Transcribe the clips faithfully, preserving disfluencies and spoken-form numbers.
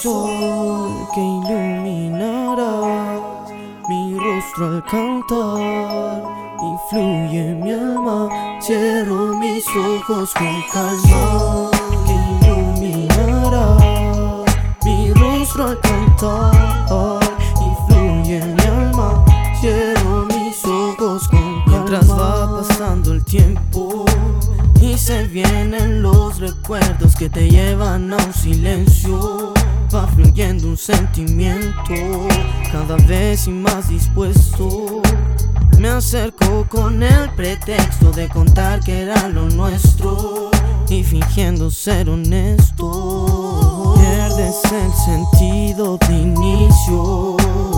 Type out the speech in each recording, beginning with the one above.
Sol que iluminará mi rostro al cantar y fluye mi alma. Cierro mis ojos con calma. Sol que iluminará mi rostro al cantar y fluye mi alma. Cierro mis ojos con calma. Mientras va pasando el tiempo y se vienen los recuerdos que te llevan a un silencio, va fluyendo un sentimiento, cada vez y más dispuesto. Me acerco con el pretexto de contar que era lo nuestro y fingiendo ser honesto, pierdes el sentido de inicio.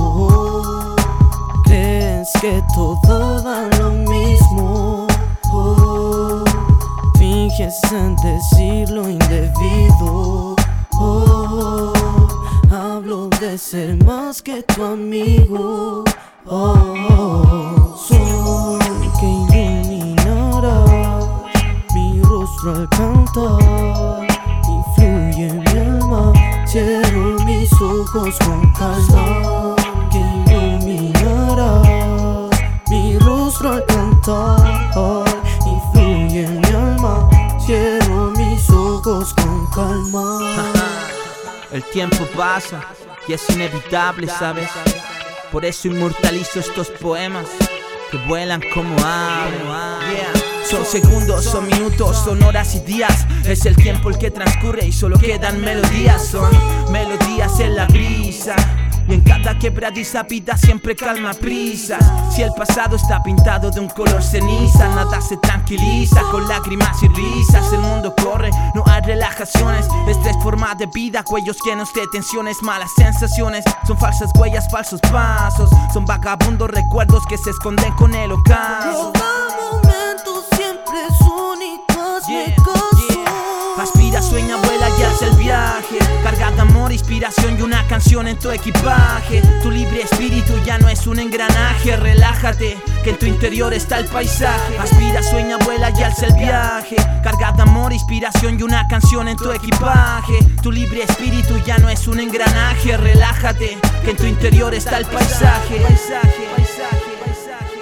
Crees que todo da lo mismo, oh, finges en decir lo indebido, oh, hablo de ser más que tu amigo, oh, oh. Sol que iluminará mi rostro al cantar y fluye mi alma. Cierro mis ojos con calma. Que iluminará mi rostro al cantar y fluye mi alma. Cierro mis ojos con calma. El tiempo pasa y es inevitable, ¿sabes? Por eso inmortalizo estos poemas que vuelan como aves. Yeah. Son segundos, son minutos, son horas y días. Es el tiempo el que transcurre y solo quedan melodías. Son melodías en la brisa. Y en cada quebradiza vida siempre calma prisas. Si el pasado está pintado de un color ceniza, nada se tranquiliza con lágrimas y risas. El mundo corre, no hay relajaciones. Estrés, forma de vida, cuellos llenos de tensiones, malas sensaciones. Son falsas huellas, falsos pasos. Son vagabundos recuerdos que se esconden con el ocaso. Cada momento siempre es único, hazme caso. Aspira, sueña, vuela y alza el viaje. Carga de amor, inspiración y una canción en tu equipaje. Tu libre espíritu ya no es un engranaje. Relájate, que en tu interior está el paisaje. Aspira, sueña, vuela y alza el viaje. Carga de amor, inspiración y una canción en tu equipaje. Tu libre espíritu ya no es un engranaje. Relájate, que en tu interior está el paisaje. Paisaje, paisaje, paisaje,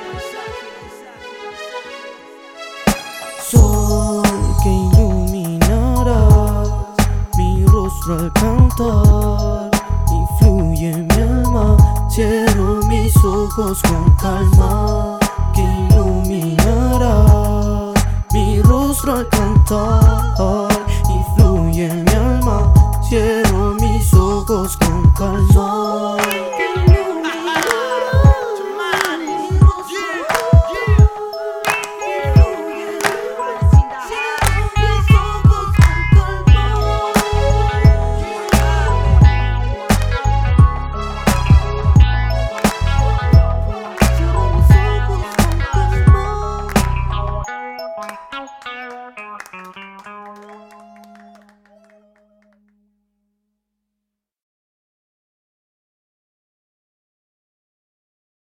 paisaje. Sol que iluminará mi rostro al cantar y fluye mi alma. Cierro mis ojos con calma. Que iluminará mi rostro al cantar y fluye mi alma. Cierro mis ojos con calma.